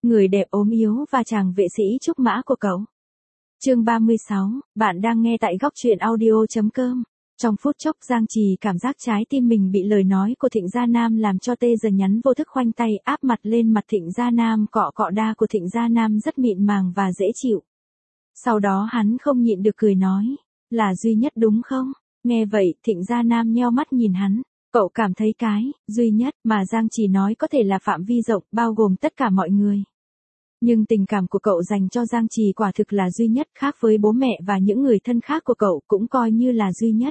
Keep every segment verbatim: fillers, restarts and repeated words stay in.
người đẹp ốm yếu và chàng vệ sĩ trúc mã của cậu. Chương ba mươi sáu, bạn đang nghe tại góc truyện audio chấm com. Trong phút chốc Giang Trì cảm giác trái tim mình bị lời nói của Thịnh Gia Nam làm cho tê dần, nhắn vô thức khoanh tay áp mặt lên mặt Thịnh Gia Nam, cọ cọ đa của Thịnh Gia Nam rất mịn màng và dễ chịu. Sau đó hắn không nhịn được cười nói, là duy nhất đúng không? Nghe vậy Thịnh Gia Nam nheo mắt nhìn hắn, cậu cảm thấy cái duy nhất mà Giang Trì nói có thể là phạm vi rộng, bao gồm tất cả mọi người. Nhưng tình cảm của cậu dành cho Giang Trì quả thực là duy nhất, khác với bố mẹ và những người thân khác của cậu cũng coi như là duy nhất.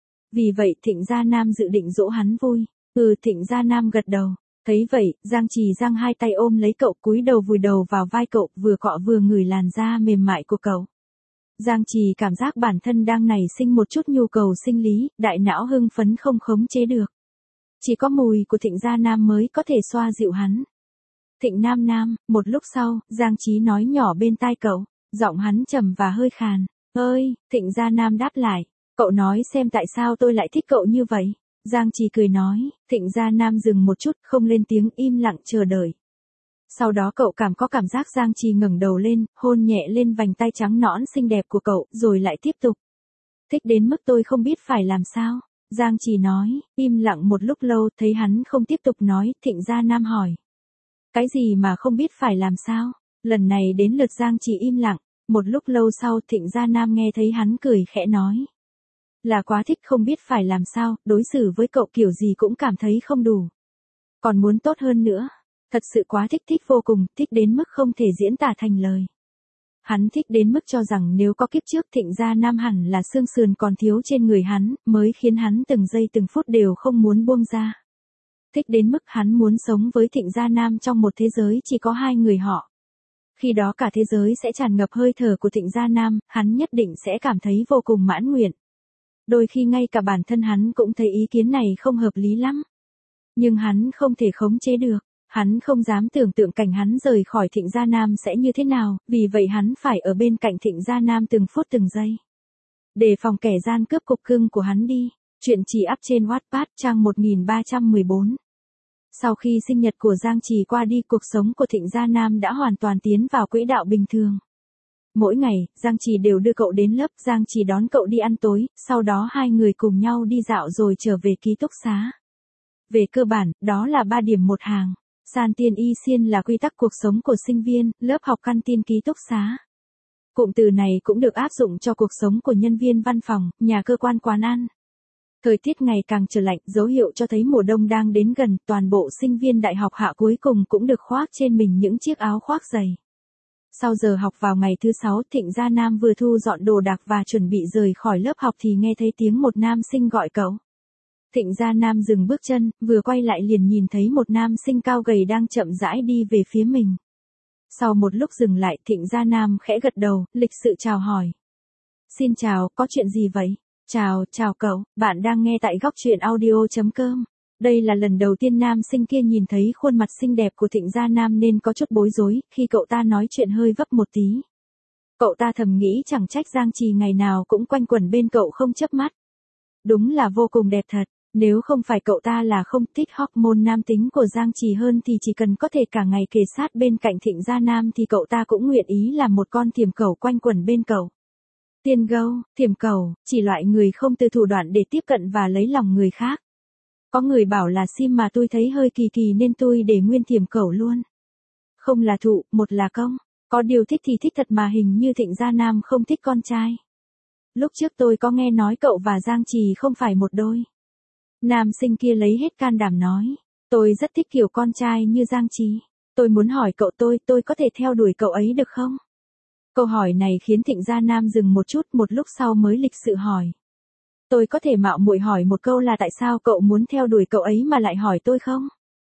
Vì vậy Thịnh Gia Nam dự định dỗ hắn vui. Ừ, Thịnh Gia Nam gật đầu. Thấy vậy, Giang Trì giang hai tay ôm lấy cậu, cúi đầu vùi đầu vào vai cậu, vừa cọ vừa ngửi làn da mềm mại của cậu. Giang Trì cảm giác bản thân đang nảy sinh một chút nhu cầu sinh lý, đại não hưng phấn không khống chế được. Chỉ có mùi của Thịnh Gia Nam mới có thể xoa dịu hắn. Thịnh Nam Nam, một lúc sau, Giang Trí nói nhỏ bên tai cậu, giọng hắn trầm và hơi khàn. Ơi, Thịnh Gia Nam đáp lại, cậu nói xem tại sao tôi lại thích cậu như vậy. Giang Trì cười nói, Thịnh Gia Nam dừng một chút, không lên tiếng, im lặng chờ đợi. Sau đó cậu cảm có cảm giác Giang Trì ngẩng đầu lên, hôn nhẹ lên vành tay trắng nõn xinh đẹp của cậu, rồi lại tiếp tục. Thích đến mức tôi không biết phải làm sao. Giang Trì nói, im lặng một lúc lâu, thấy hắn không tiếp tục nói, Thịnh Gia Nam hỏi. Cái gì mà không biết phải làm sao? Lần này đến lượt Giang Trì im lặng, một lúc lâu sau Thịnh Gia Nam nghe thấy hắn cười khẽ nói. Là quá thích không biết phải làm sao, đối xử với cậu kiểu gì cũng cảm thấy không đủ. Còn muốn tốt hơn nữa. Thật sự quá thích, thích vô cùng, thích đến mức không thể diễn tả thành lời. Hắn thích đến mức cho rằng nếu có kiếp trước Thịnh Gia Nam hẳn là xương sườn còn thiếu trên người hắn, mới khiến hắn từng giây từng phút đều không muốn buông ra. Thích đến mức hắn muốn sống với Thịnh Gia Nam trong một thế giới chỉ có hai người họ. Khi đó cả thế giới sẽ tràn ngập hơi thở của Thịnh Gia Nam, hắn nhất định sẽ cảm thấy vô cùng mãn nguyện. Đôi khi ngay cả bản thân hắn cũng thấy ý kiến này không hợp lý lắm. Nhưng hắn không thể khống chế được. Hắn không dám tưởng tượng cảnh hắn rời khỏi Thịnh Gia Nam sẽ như thế nào, vì vậy hắn phải ở bên cạnh Thịnh Gia Nam từng phút từng giây. Đề phòng kẻ gian cướp cục cưng của hắn đi. Chuyện chỉ up trên Wattpad trang một nghìn ba trăm mười bốn. Sau khi sinh nhật của Giang Trì qua đi, cuộc sống của Thịnh Gia Nam đã hoàn toàn tiến vào quỹ đạo bình thường. Mỗi ngày, Giang Trì đều đưa cậu đến lớp, Giang Trì đón cậu đi ăn tối, sau đó hai người cùng nhau đi dạo rồi trở về ký túc xá. Về cơ bản, đó là ba điểm một hàng. San tiên y xiên là quy tắc cuộc sống của sinh viên, lớp học, căn tin, ký túc xá. Cụm từ này cũng được áp dụng cho cuộc sống của nhân viên văn phòng, nhà cơ quan, quán ăn. Thời tiết ngày càng trở lạnh, dấu hiệu cho thấy mùa đông đang đến gần, toàn bộ sinh viên đại học hạ cuối cùng cũng được khoác trên mình những chiếc áo khoác dày. Sau giờ học vào ngày thứ sáu, Thịnh Gia Nam vừa thu dọn đồ đạc và chuẩn bị rời khỏi lớp học thì nghe thấy tiếng một nam sinh gọi cậu. Thịnh Gia Nam dừng bước chân, vừa quay lại liền nhìn thấy một nam sinh cao gầy đang chậm rãi đi về phía mình. Sau một lúc dừng lại, Thịnh Gia Nam khẽ gật đầu, lịch sự chào hỏi. Xin chào, có chuyện gì vậy? Chào, chào cậu, bạn đang nghe tại góc truyện audio chấm com. Đây là lần đầu tiên nam sinh kia nhìn thấy khuôn mặt xinh đẹp của Thịnh Gia Nam nên có chút bối rối, khi cậu ta nói chuyện hơi vấp một tí. Cậu ta thầm nghĩ chẳng trách Giang Trì ngày nào cũng quanh quẩn bên cậu không chớp mắt. Đúng là vô cùng đẹp thật. Nếu không phải cậu ta là không thích hormone nam tính của Giang Trì hơn thì chỉ cần có thể cả ngày kề sát bên cạnh Thịnh Gia Nam thì cậu ta cũng nguyện ý làm một con thiểm cẩu quanh quẩn bên cậu. Tiên gâu, thiểm cẩu, chỉ loại người không từ thủ đoạn để tiếp cận và lấy lòng người khác. Có người bảo là sim mà tôi thấy hơi kỳ kỳ nên tôi để nguyên thiểm cẩu luôn. Không là thụ, một là công. Có điều thích thì thích thật mà hình như Thịnh Gia Nam không thích con trai. Lúc trước tôi có nghe nói cậu và Giang Trì không phải một đôi. Nam sinh kia lấy hết can đảm nói, tôi rất thích kiểu con trai như Giang Trì. Tôi muốn hỏi cậu tôi, tôi có thể theo đuổi cậu ấy được không? Câu hỏi này khiến Thịnh Gia Nam dừng một chút, một lúc sau mới lịch sự hỏi. Tôi có thể mạo muội hỏi một câu là tại sao cậu muốn theo đuổi cậu ấy mà lại hỏi tôi không?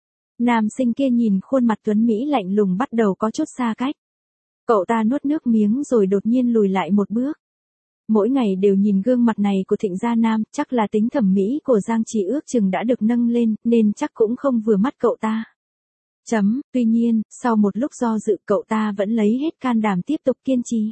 Nam sinh kia nhìn khuôn mặt tuấn Mỹ lạnh lùng bắt đầu có chút xa cách. Cậu ta nuốt nước miếng rồi đột nhiên lùi lại một bước. Mỗi ngày đều nhìn gương mặt này của Thịnh Gia Nam, chắc là tính thẩm mỹ của Giang Trì ước chừng đã được nâng lên, nên chắc cũng không vừa mắt cậu ta. Chấm, tuy nhiên, sau một lúc do dự cậu ta vẫn lấy hết can đảm tiếp tục kiên trì.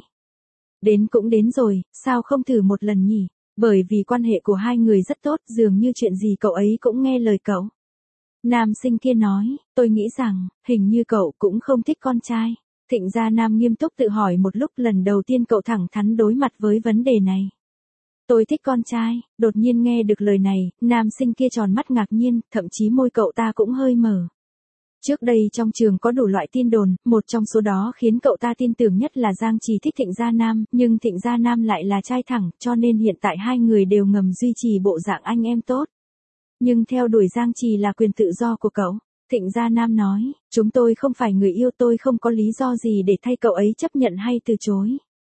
Đến cũng đến rồi, sao không thử một lần nhỉ? Bởi vì quan hệ của hai người rất tốt, dường như chuyện gì cậu ấy cũng nghe lời cậu. Nam sinh kia nói, tôi nghĩ rằng, hình như cậu cũng không thích con trai. Thịnh Gia Nam nghiêm túc tự hỏi một lúc, lần đầu tiên cậu thẳng thắn đối mặt với vấn đề này. Tôi thích con trai. Đột nhiên nghe được lời này, nam sinh kia tròn mắt ngạc nhiên, thậm chí môi cậu ta cũng hơi mở. Trước đây trong trường có đủ loại tin đồn, một trong số đó khiến cậu ta tin tưởng nhất là Giang Trì thích Thịnh Gia Nam, nhưng Thịnh Gia Nam lại là trai thẳng, cho nên hiện tại hai người đều ngầm duy trì bộ dạng anh em tốt. Nhưng theo đuổi Giang Trì là quyền tự do của cậu. Thịnh Gia Nam nói, chúng tôi không phải người yêu, tôi không có lý do gì để thay cậu ấy chấp nhận hay từ chối.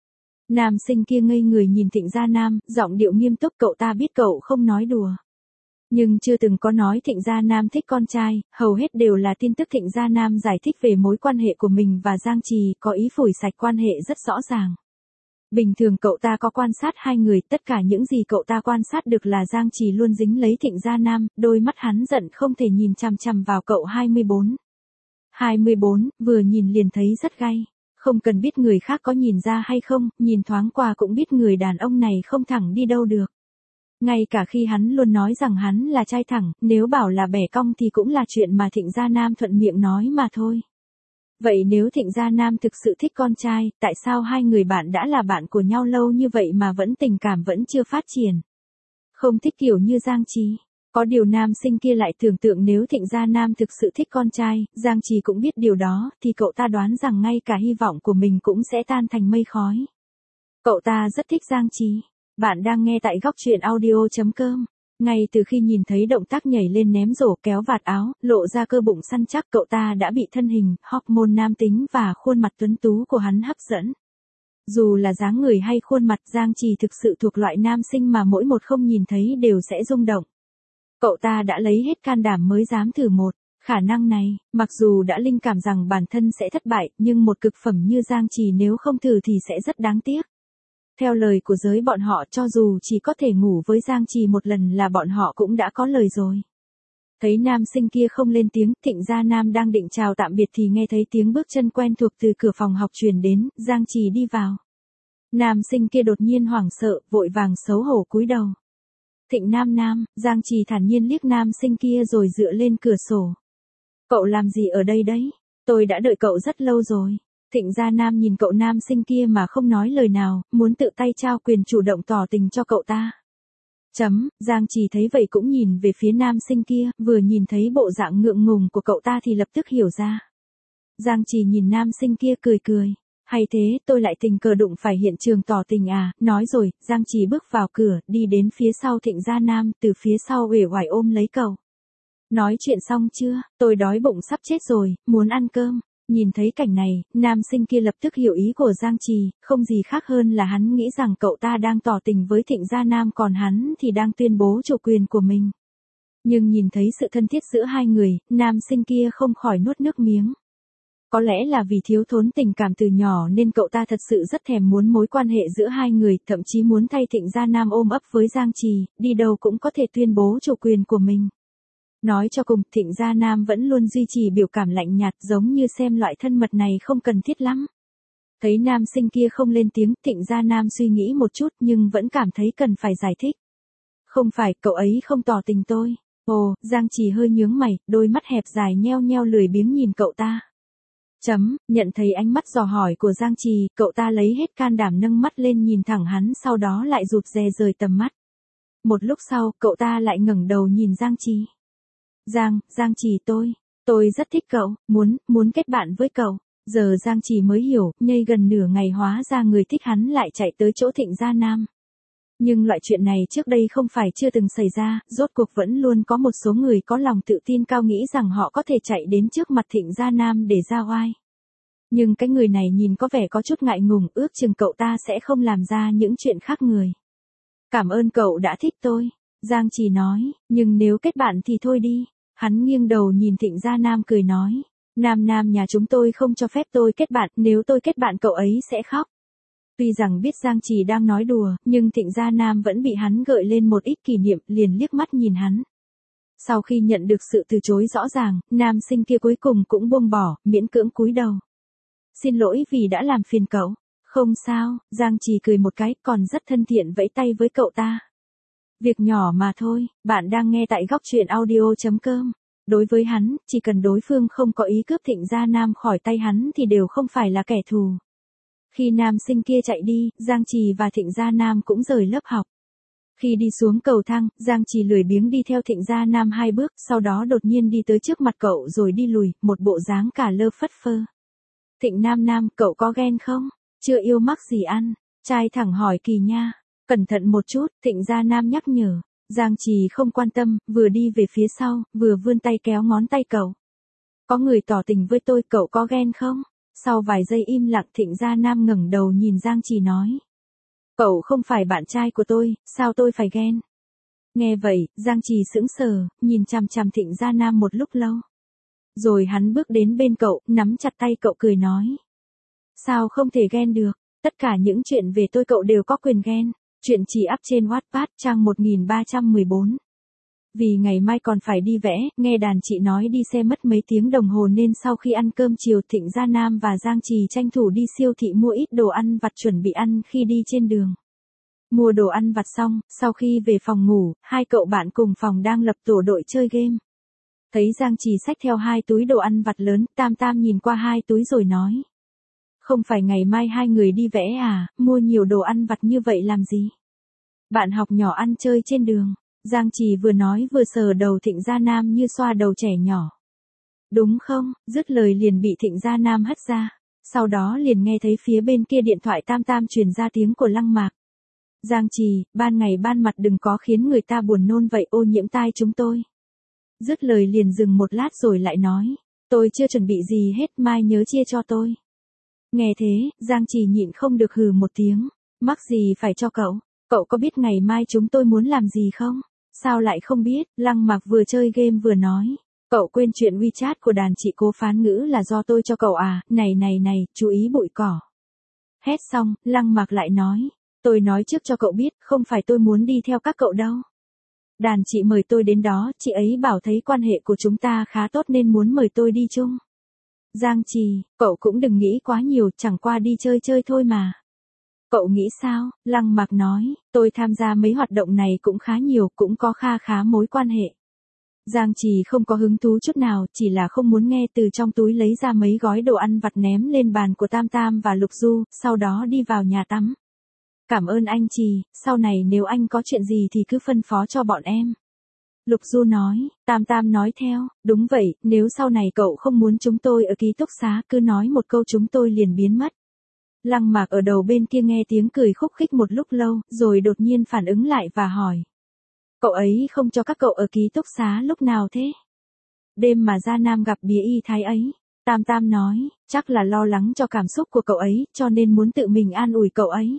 Nam sinh kia ngây người nhìn Thịnh Gia Nam, giọng điệu nghiêm túc, cậu ta biết cậu không nói đùa. Nhưng chưa từng có nói Thịnh Gia Nam thích con trai, hầu hết đều là tin tức Thịnh Gia Nam giải thích về mối quan hệ của mình và Giang Trì, có ý phủi sạch quan hệ rất rõ ràng. Bình thường cậu ta có quan sát hai người, tất cả những gì cậu ta quan sát được là Giang Trì luôn dính lấy Thịnh Gia Nam, đôi mắt hắn giận không thể nhìn chằm chằm vào cậu. hai mươi bốn. hai mươi bốn, vừa nhìn liền thấy rất gay. Không cần biết người khác có nhìn ra hay không, nhìn thoáng qua cũng biết người đàn ông này không thẳng đi đâu được. Ngay cả khi hắn luôn nói rằng hắn là trai thẳng, nếu bảo là bẻ cong thì cũng là chuyện mà Thịnh Gia Nam thuận miệng nói mà thôi. Vậy nếu Thịnh Gia Nam thực sự thích con trai, tại sao hai người bạn đã là bạn của nhau lâu như vậy mà vẫn tình cảm vẫn chưa phát triển? Không thích kiểu như Giang Trì. Có điều nam sinh kia lại tưởng tượng nếu Thịnh Gia Nam thực sự thích con trai, Giang Trì cũng biết điều đó, thì cậu ta đoán rằng ngay cả hy vọng của mình cũng sẽ tan thành mây khói. Cậu ta rất thích Giang Trì. Bạn đang nghe tại góc truyện audio chấm com. Ngay từ khi nhìn thấy động tác nhảy lên ném rổ kéo vạt áo, lộ ra cơ bụng săn chắc, cậu ta đã bị thân hình, hormone nam tính và khuôn mặt tuấn tú của hắn hấp dẫn. Dù là dáng người hay khuôn mặt, Giang Trì thực sự thuộc loại nam sinh mà mỗi một không nhìn thấy đều sẽ rung động. Cậu ta đã lấy hết can đảm mới dám thử một khả năng này, mặc dù đã linh cảm rằng bản thân sẽ thất bại, nhưng một cực phẩm như Giang Trì nếu không thử thì sẽ rất đáng tiếc. Theo lời của giới bọn họ, cho dù chỉ có thể ngủ với Giang Trì một lần là bọn họ cũng đã có lời rồi. Thấy nam sinh kia không lên tiếng, Thịnh Gia Nam đang định chào tạm biệt thì nghe thấy tiếng bước chân quen thuộc từ cửa phòng học truyền đến, Giang Trì đi vào. Nam sinh kia đột nhiên hoảng sợ, vội vàng xấu hổ cúi đầu. Thịnh Nam Nam, Giang Trì thản nhiên liếc nam sinh kia rồi dựa lên cửa sổ. Cậu làm gì ở đây đấy? Tôi đã đợi cậu rất lâu rồi. Thịnh Gia Nam nhìn cậu nam sinh kia mà không nói lời nào, muốn tự tay trao quyền chủ động tỏ tình cho cậu ta. Chấm, Giang Trì thấy vậy cũng nhìn về phía nam sinh kia, vừa nhìn thấy bộ dạng ngượng ngùng của cậu ta thì lập tức hiểu ra. Giang Trì nhìn nam sinh kia cười cười. Hay thế, tôi lại tình cờ đụng phải hiện trường tỏ tình à, nói rồi, Giang Trì bước vào cửa, đi đến phía sau Thịnh Gia Nam, từ phía sau uể oải ôm lấy cậu. Nói chuyện xong chưa, tôi đói bụng sắp chết rồi, muốn ăn cơm. Nhìn thấy cảnh này, nam sinh kia lập tức hiểu ý của Giang Trì, không gì khác hơn là hắn nghĩ rằng cậu ta đang tỏ tình với Thịnh Gia Nam còn hắn thì đang tuyên bố chủ quyền của mình. Nhưng nhìn thấy sự thân thiết giữa hai người, nam sinh kia không khỏi nuốt nước miếng. Có lẽ là vì thiếu thốn tình cảm từ nhỏ nên cậu ta thật sự rất thèm muốn mối quan hệ giữa hai người, thậm chí muốn thay Thịnh Gia Nam ôm ấp với Giang Trì, đi đâu cũng có thể tuyên bố chủ quyền của mình. Nói cho cùng, Thịnh Gia Nam vẫn luôn duy trì biểu cảm lạnh nhạt, giống như xem loại thân mật này không cần thiết lắm. Thấy nam sinh kia không lên tiếng, Thịnh Gia Nam suy nghĩ một chút nhưng vẫn cảm thấy cần phải giải thích. Không phải, cậu ấy không tỏ tình tôi. Ồ, Giang Trì hơi nhướng mày, đôi mắt hẹp dài nheo nheo lười biếng nhìn cậu ta. Chấm, nhận thấy ánh mắt dò hỏi của Giang Trì, cậu ta lấy hết can đảm nâng mắt lên nhìn thẳng hắn, sau đó lại rụt rè rời tầm mắt. Một lúc sau, cậu ta lại ngẩng đầu nhìn Giang Trì. Giang, Giang Trì tôi, tôi rất thích cậu, muốn, muốn kết bạn với cậu. Giờ Giang Trì mới hiểu, nhây gần nửa ngày hóa ra người thích hắn lại chạy tới chỗ Thịnh Gia Nam. Nhưng loại chuyện này trước đây không phải chưa từng xảy ra, rốt cuộc vẫn luôn có một số người có lòng tự tin cao nghĩ rằng họ có thể chạy đến trước mặt Thịnh Gia Nam để ra oai. Nhưng cái người này nhìn có vẻ có chút ngại ngùng, ước chừng cậu ta sẽ không làm ra những chuyện khác người. Cảm ơn cậu đã thích tôi, Giang Trì nói, nhưng nếu kết bạn thì thôi đi. Hắn nghiêng đầu nhìn Thịnh Gia Nam cười nói, Nam Nam nhà chúng tôi không cho phép tôi kết bạn, nếu tôi kết bạn cậu ấy sẽ khóc. Tuy rằng biết Giang Trì đang nói đùa, nhưng Thịnh Gia Nam vẫn bị hắn gợi lên một ít kỷ niệm, liền liếc mắt nhìn hắn. Sau khi nhận được sự từ chối rõ ràng, nam sinh kia cuối cùng cũng buông bỏ, miễn cưỡng cúi đầu. Xin lỗi vì đã làm phiền cậu. Không sao, Giang Trì cười một cái, còn rất thân thiện vẫy tay với cậu ta. Việc nhỏ mà thôi, bạn đang nghe tại góc truyện audio chấm com. Đối với hắn, chỉ cần đối phương không có ý cướp Thịnh Gia Nam khỏi tay hắn thì đều không phải là kẻ thù. Khi nam sinh kia chạy đi, Giang Trì và Thịnh Gia Nam cũng rời lớp học. Khi đi xuống cầu thang, Giang Trì lười biếng đi theo Thịnh Gia Nam hai bước, sau đó đột nhiên đi tới trước mặt cậu rồi đi lùi, một bộ dáng cả lơ phất phơ. Thịnh Nam Nam, cậu có ghen không? Chưa yêu mắc gì ăn? Trai thẳng hỏi Kỳ Nha. Cẩn thận một chút, Thịnh Gia Nam nhắc nhở. Giang Trì không quan tâm, vừa đi về phía sau, vừa vươn tay kéo ngón tay cậu. Có người tỏ tình với tôi, cậu có ghen không? Sau vài giây im lặng, Thịnh Gia Nam ngẩng đầu nhìn Giang Trì nói. Cậu không phải bạn trai của tôi, sao tôi phải ghen? Nghe vậy, Giang Trì sững sờ, nhìn chằm chằm Thịnh Gia Nam một lúc lâu. Rồi hắn bước đến bên cậu, nắm chặt tay cậu cười nói. Sao không thể ghen được? Tất cả những chuyện về tôi cậu đều có quyền ghen. Chuyện chỉ up trên Wattpad trang một nghìn ba trăm mười bốn. Vì ngày mai còn phải đi vẽ, nghe đàn chị nói đi xe mất mấy tiếng đồng hồ nên sau khi ăn cơm chiều Thịnh Gia Nam và Giang Trì tranh thủ đi siêu thị mua ít đồ ăn vặt chuẩn bị ăn khi đi trên đường. Mua đồ ăn vặt xong, sau khi về phòng ngủ, hai cậu bạn cùng phòng đang lập tổ đội chơi game. Thấy Giang Trì xách theo hai túi đồ ăn vặt lớn, Tam Tam nhìn qua hai túi rồi nói. Không phải ngày mai hai người đi vẽ à, mua nhiều đồ ăn vặt như vậy làm gì? Bạn học nhỏ ăn chơi trên đường. Giang Trì vừa nói vừa sờ đầu Thịnh Gia Nam như xoa đầu trẻ nhỏ. Đúng không? Dứt lời liền bị Thịnh Gia Nam hất ra. Sau đó liền nghe thấy phía bên kia điện thoại Tam Tam truyền ra tiếng của Lăng Mạc. Giang Trì, ban ngày ban mặt đừng có khiến người ta buồn nôn vậy, ô nhiễm tai chúng tôi. Dứt lời liền dừng một lát rồi lại nói. Tôi chưa chuẩn bị gì hết, mai nhớ chia cho tôi. Nghe thế, Giang Trì nhịn không được hừ một tiếng. Mắc gì phải cho cậu? Cậu có biết ngày mai chúng tôi muốn làm gì không? Sao lại không biết? Lăng Mạc vừa chơi game vừa nói. Cậu quên chuyện WeChat của đàn chị Cố phán ngữ là do tôi cho cậu à? Này này này, chú ý bụi cỏ. Hét xong, Lăng Mạc lại nói. Tôi nói trước cho cậu biết, không phải tôi muốn đi theo các cậu đâu. Đàn chị mời tôi đến đó, chị ấy bảo thấy quan hệ của chúng ta khá tốt nên muốn mời tôi đi chung. Giang Trì, cậu cũng đừng nghĩ quá nhiều, chẳng qua đi chơi chơi thôi mà. Cậu nghĩ sao? Lăng Mạc nói, tôi tham gia mấy hoạt động này cũng khá nhiều, cũng có kha khá mối quan hệ. Giang Trì không có hứng thú chút nào, chỉ là không muốn nghe, từ trong túi lấy ra mấy gói đồ ăn vặt ném lên bàn của Tam Tam và Lục Du, sau đó đi vào nhà tắm. Cảm ơn anh Trì, sau này nếu anh có chuyện gì thì cứ phân phó cho bọn em. Lục Du nói, Tam Tam nói theo, đúng vậy, nếu sau này cậu không muốn chúng tôi ở ký túc xá cứ nói một câu chúng tôi liền biến mất. Lăng Mạc ở đầu bên kia nghe tiếng cười khúc khích một lúc lâu, rồi đột nhiên phản ứng lại và hỏi. Cậu ấy không cho các cậu ở ký túc xá lúc nào thế? Đêm mà Gia Nam gặp bía y thái ấy. Tam Tam nói, chắc là lo lắng cho cảm xúc của cậu ấy, cho nên muốn tự mình an ủi cậu ấy.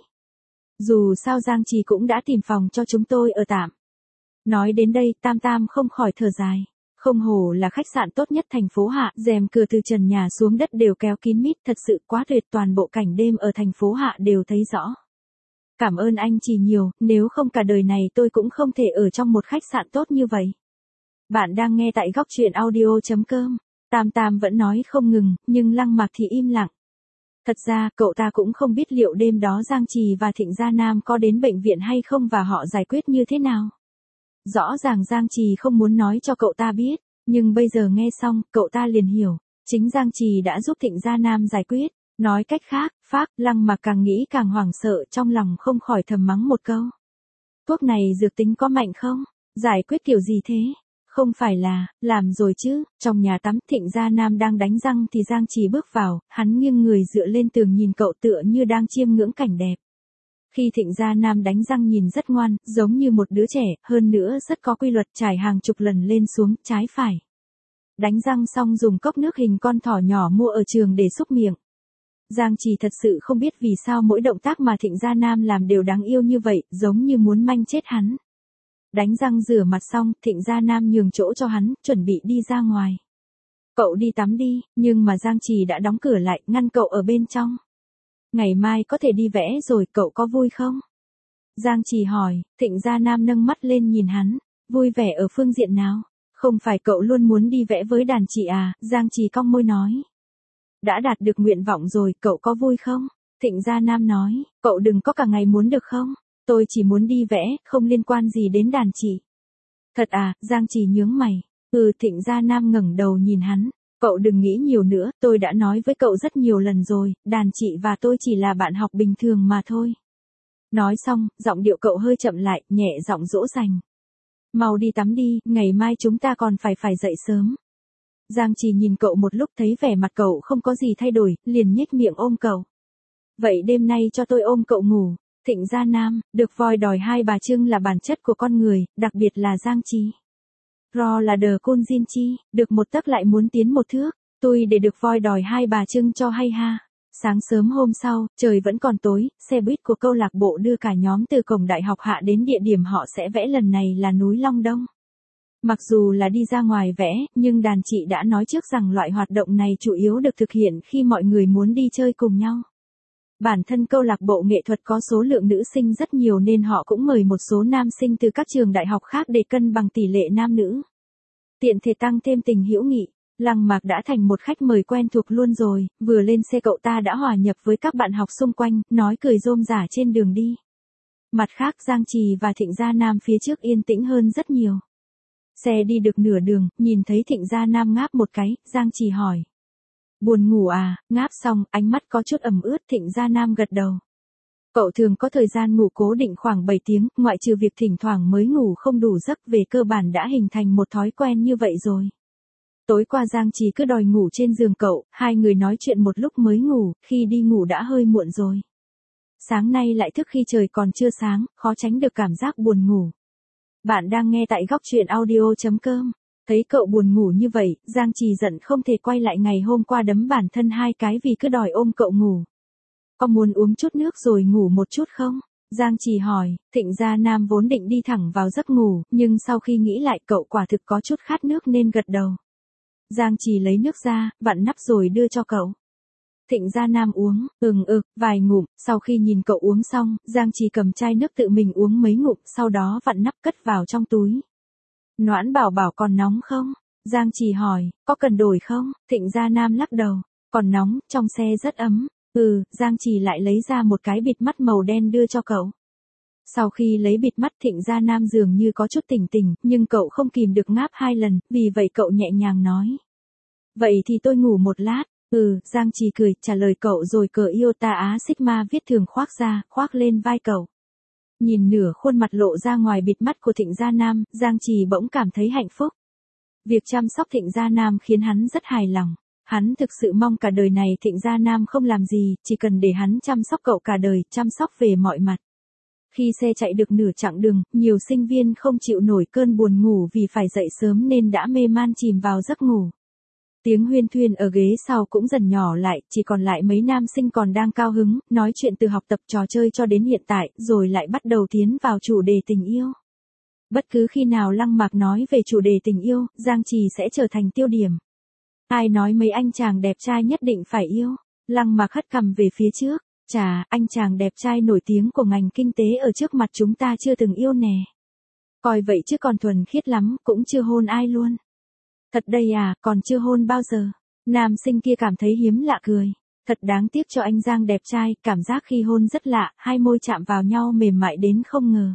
Dù sao Giang Trì cũng đã tìm phòng cho chúng tôi ở tạm. Nói đến đây, Tam Tam không khỏi thở dài. Không hổ là khách sạn tốt nhất thành phố Hạ, rèm cửa từ trần nhà xuống đất đều kéo kín mít, thật sự quá tuyệt, toàn bộ cảnh đêm ở thành phố Hạ đều thấy rõ. Cảm ơn anh Trì nhiều, nếu không cả đời này tôi cũng không thể ở trong một khách sạn tốt như vậy. Bạn đang nghe tại góc truyện audio chấm com. Tam Tam vẫn nói không ngừng, nhưng Lăng Mạc thì im lặng. Thật ra, cậu ta cũng không biết liệu đêm đó Giang Trì và Thịnh Gia Nam có đến bệnh viện hay không và họ giải quyết như thế nào. Rõ ràng Giang Trì không muốn nói cho cậu ta biết, nhưng bây giờ nghe xong, cậu ta liền hiểu. Chính Giang Trì đã giúp Thịnh Gia Nam giải quyết. Nói cách khác, Phác, Lăng Mạc càng nghĩ càng hoảng sợ, trong lòng không khỏi thầm mắng một câu. Thuốc này dược tính có mạnh không? Giải quyết kiểu gì thế? Không phải là, làm rồi chứ. Trong nhà tắm, Thịnh Gia Nam đang đánh răng thì Giang Trì bước vào, hắn nghiêng người dựa lên tường nhìn cậu tựa như đang chiêm ngưỡng cảnh đẹp. Khi Thịnh Gia Nam đánh răng nhìn rất ngoan, giống như một đứa trẻ, hơn nữa rất có quy luật, trải hàng chục lần lên xuống, trái phải. Đánh răng xong dùng cốc nước hình con thỏ nhỏ mua ở trường để xúc miệng. Giang Trì thật sự không biết vì sao mỗi động tác mà Thịnh Gia Nam làm đều đáng yêu như vậy, giống như muốn manh chết hắn. Đánh răng rửa mặt xong, Thịnh Gia Nam nhường chỗ cho hắn, chuẩn bị đi ra ngoài. Cậu đi tắm đi, nhưng mà Giang Trì đã đóng cửa lại, ngăn cậu ở bên trong. Ngày mai có thể đi vẽ rồi, cậu có vui không? Giang Trì hỏi, Thịnh Gia Nam nâng mắt lên nhìn hắn, vui vẻ ở phương diện nào? Không phải cậu luôn muốn đi vẽ với đàn chị à? Giang Trì cong môi nói. Đã đạt được nguyện vọng rồi, cậu có vui không? Thịnh Gia Nam nói, cậu đừng có cả ngày muốn được không? Tôi chỉ muốn đi vẽ, không liên quan gì đến đàn chị. Thật à? Giang Trì nhướng mày. Ừ, Thịnh Gia Nam ngẩng đầu nhìn hắn. Cậu đừng nghĩ nhiều nữa, tôi đã nói với cậu rất nhiều lần rồi, đàn chị và tôi chỉ là bạn học bình thường mà thôi. Nói xong, giọng điệu cậu hơi chậm lại, nhẹ giọng dỗ dành. Mau đi tắm đi, ngày mai chúng ta còn phải phải dậy sớm. Giang Trì nhìn cậu một lúc thấy vẻ mặt cậu không có gì thay đổi, liền nhếch miệng ôm cậu. Vậy đêm nay cho tôi ôm cậu ngủ. Thịnh Gia Nam, được voi đòi hai bà trưng là bản chất của con người, đặc biệt là Giang Trì. Ro là đờ côn Diên Chi, được một tấc lại muốn tiến một thước, tôi để được voi đòi hai bà trưng cho hay ha. Sáng sớm hôm sau, trời vẫn còn tối, xe buýt của câu lạc bộ đưa cả nhóm từ cổng đại học hạ đến địa điểm họ sẽ vẽ lần này là núi Long Đông. Mặc dù là đi ra ngoài vẽ, nhưng đàn chị đã nói trước rằng loại hoạt động này chủ yếu được thực hiện khi mọi người muốn đi chơi cùng nhau. Bản thân câu lạc bộ nghệ thuật có số lượng nữ sinh rất nhiều nên họ cũng mời một số nam sinh từ các trường đại học khác để cân bằng tỷ lệ nam nữ. Tiện thể tăng thêm tình hữu nghị, Lăng Mạc đã thành một khách mời quen thuộc luôn rồi, vừa lên xe cậu ta đã hòa nhập với các bạn học xung quanh, nói cười rôm rả trên đường đi. Mặt khác Giang Trì và Thịnh Gia Nam phía trước yên tĩnh hơn rất nhiều. Xe đi được nửa đường, nhìn thấy Thịnh Gia Nam ngáp một cái, Giang Trì hỏi. Buồn ngủ à? Ngáp xong, ánh mắt có chút ẩm ướt. Thịnh Gia Nam gật đầu. Cậu thường có thời gian ngủ cố định khoảng bảy tiếng, ngoại trừ việc thỉnh thoảng mới ngủ không đủ giấc, về cơ bản đã hình thành một thói quen như vậy rồi. Tối qua Giang Trì cứ đòi ngủ trên giường cậu, hai người nói chuyện một lúc mới ngủ, khi đi ngủ đã hơi muộn rồi. Sáng nay lại thức khi trời còn chưa sáng, khó tránh được cảm giác buồn ngủ. Bạn đang nghe tại góc truyện audio chấm com. Thấy cậu buồn ngủ như vậy, Giang Trì giận không thể quay lại ngày hôm qua đấm bản thân hai cái vì cứ đòi ôm cậu ngủ. Có muốn uống chút nước rồi ngủ một chút không? Giang Trì hỏi. Thịnh Gia Nam vốn định đi thẳng vào giấc ngủ, nhưng sau khi nghĩ lại cậu quả thực có chút khát nước nên gật đầu. Giang Trì lấy nước ra, vặn nắp rồi đưa cho cậu. Thịnh Gia Nam uống, ừng ực, vài ngụm, sau khi nhìn cậu uống xong, Giang Trì cầm chai nước tự mình uống mấy ngụm, sau đó vặn nắp cất vào trong túi. Noãn bảo bảo còn nóng không? Giang Trì hỏi, có cần đổi không? Thịnh Gia Nam lắc đầu, còn nóng, trong xe rất ấm. Ừ, Giang Trì lại lấy ra một cái bịt mắt màu đen đưa cho cậu. Sau khi lấy bịt mắt Thịnh Gia Nam dường như có chút tỉnh tỉnh, nhưng cậu không kìm được ngáp hai lần, vì vậy cậu nhẹ nhàng nói. Vậy thì tôi ngủ một lát. Ừ, Giang Trì cười, trả lời cậu rồi cờ Iota Á Sigma viết thường khoác ra, khoác lên vai cậu. Nhìn nửa khuôn mặt lộ ra ngoài bịt mắt của Thịnh Gia Nam, Giang Trì bỗng cảm thấy hạnh phúc. Việc chăm sóc Thịnh Gia Nam khiến hắn rất hài lòng. Hắn thực sự mong cả đời này Thịnh Gia Nam không làm gì, chỉ cần để hắn chăm sóc cậu cả đời, chăm sóc về mọi mặt. Khi xe chạy được nửa chặng đường, nhiều sinh viên không chịu nổi cơn buồn ngủ vì phải dậy sớm nên đã mê man chìm vào giấc ngủ. Tiếng huyên thuyên ở ghế sau cũng dần nhỏ lại, chỉ còn lại mấy nam sinh còn đang cao hứng, nói chuyện từ học tập trò chơi cho đến hiện tại, rồi lại bắt đầu tiến vào chủ đề tình yêu. Bất cứ khi nào Lăng Mạc nói về chủ đề tình yêu, Giang Trì sẽ trở thành tiêu điểm. Ai nói mấy anh chàng đẹp trai nhất định phải yêu? Lăng Mạc hất cằm về phía trước. Chà, anh chàng đẹp trai nổi tiếng của ngành kinh tế ở trước mặt chúng ta chưa từng yêu nè. Coi vậy chứ còn thuần khiết lắm, cũng chưa hôn ai luôn. Thật đây à, còn chưa hôn bao giờ. Nam sinh kia cảm thấy hiếm lạ cười. Thật đáng tiếc cho anh Giang đẹp trai, cảm giác khi hôn rất lạ, hai môi chạm vào nhau mềm mại đến không ngờ.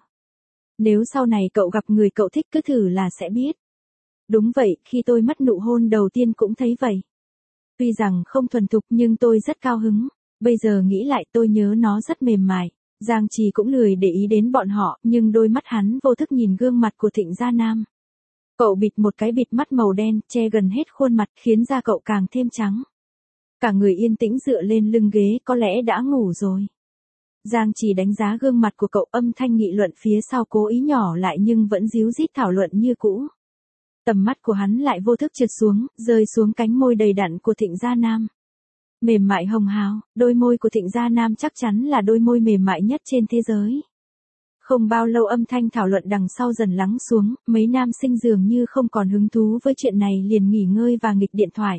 Nếu sau này cậu gặp người cậu thích cứ thử là sẽ biết. Đúng vậy, khi tôi mất nụ hôn đầu tiên cũng thấy vậy. Tuy rằng không thuần thục nhưng tôi rất cao hứng. Bây giờ nghĩ lại tôi nhớ nó rất mềm mại. Giang Trì cũng lười để ý đến bọn họ, nhưng đôi mắt hắn vô thức nhìn gương mặt của Thịnh Gia Nam. Cậu bịt một cái bịt mắt màu đen, che gần hết khuôn mặt, khiến da cậu càng thêm trắng. Cả người yên tĩnh dựa lên lưng ghế, có lẽ đã ngủ rồi. Giang Trì đánh giá gương mặt của cậu, âm thanh nghị luận phía sau cố ý nhỏ lại nhưng vẫn díu dít thảo luận như cũ. Tầm mắt của hắn lại vô thức trượt xuống, rơi xuống cánh môi đầy đặn của Thịnh Gia Nam. Mềm mại hồng hào, đôi môi của Thịnh Gia Nam chắc chắn là đôi môi mềm mại nhất trên thế giới. Không bao lâu âm thanh thảo luận đằng sau dần lắng xuống, mấy nam sinh dường như không còn hứng thú với chuyện này liền nghỉ ngơi và nghịch điện thoại.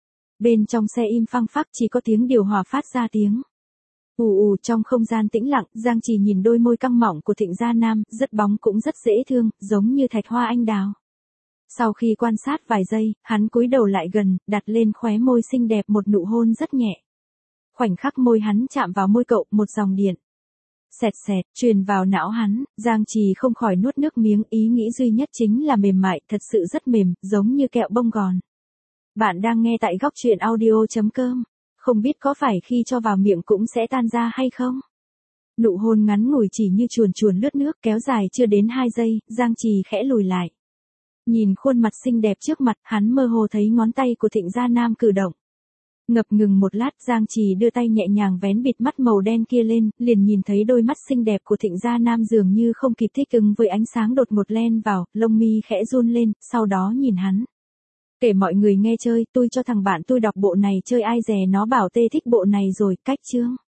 Bên trong xe im phăng phắc chỉ có tiếng điều hòa phát ra tiếng. Ù ù trong không gian tĩnh lặng, Giang Trì nhìn đôi môi căng mỏng của Thịnh Gia Nam, rất bóng cũng rất dễ thương, giống như thạch hoa anh đào. Sau khi quan sát vài giây, hắn cúi đầu lại gần, đặt lên khóe môi xinh đẹp một nụ hôn rất nhẹ. Khoảnh khắc môi hắn chạm vào môi cậu, một dòng điện Xẹt xẹt, truyền vào não hắn, Giang Trì không khỏi nuốt nước miếng, ý nghĩ duy nhất chính là mềm mại, thật sự rất mềm, giống như kẹo bông gòn. Bạn đang nghe tại góc truyện audio.com. Không biết có phải khi cho vào miệng cũng sẽ tan ra hay không? Nụ hôn ngắn ngủi chỉ như chuồn chuồn lướt nước, kéo dài chưa đến hai giây, Giang Trì khẽ lùi lại. Nhìn khuôn mặt xinh đẹp trước mặt, hắn mơ hồ thấy ngón tay của Thịnh Gia Nam cử động. Ngập ngừng một lát, Giang Trì đưa tay nhẹ nhàng vén bịt mắt màu đen kia lên, liền nhìn thấy đôi mắt xinh đẹp của Thịnh Gia Nam dường như không kịp thích ứng với ánh sáng đột ngột len vào, lông mi khẽ run lên, sau đó nhìn hắn. Kể mọi người nghe chơi, tôi cho thằng bạn tôi đọc bộ này chơi ai dè nó bảo tê thích bộ này rồi, cách chương.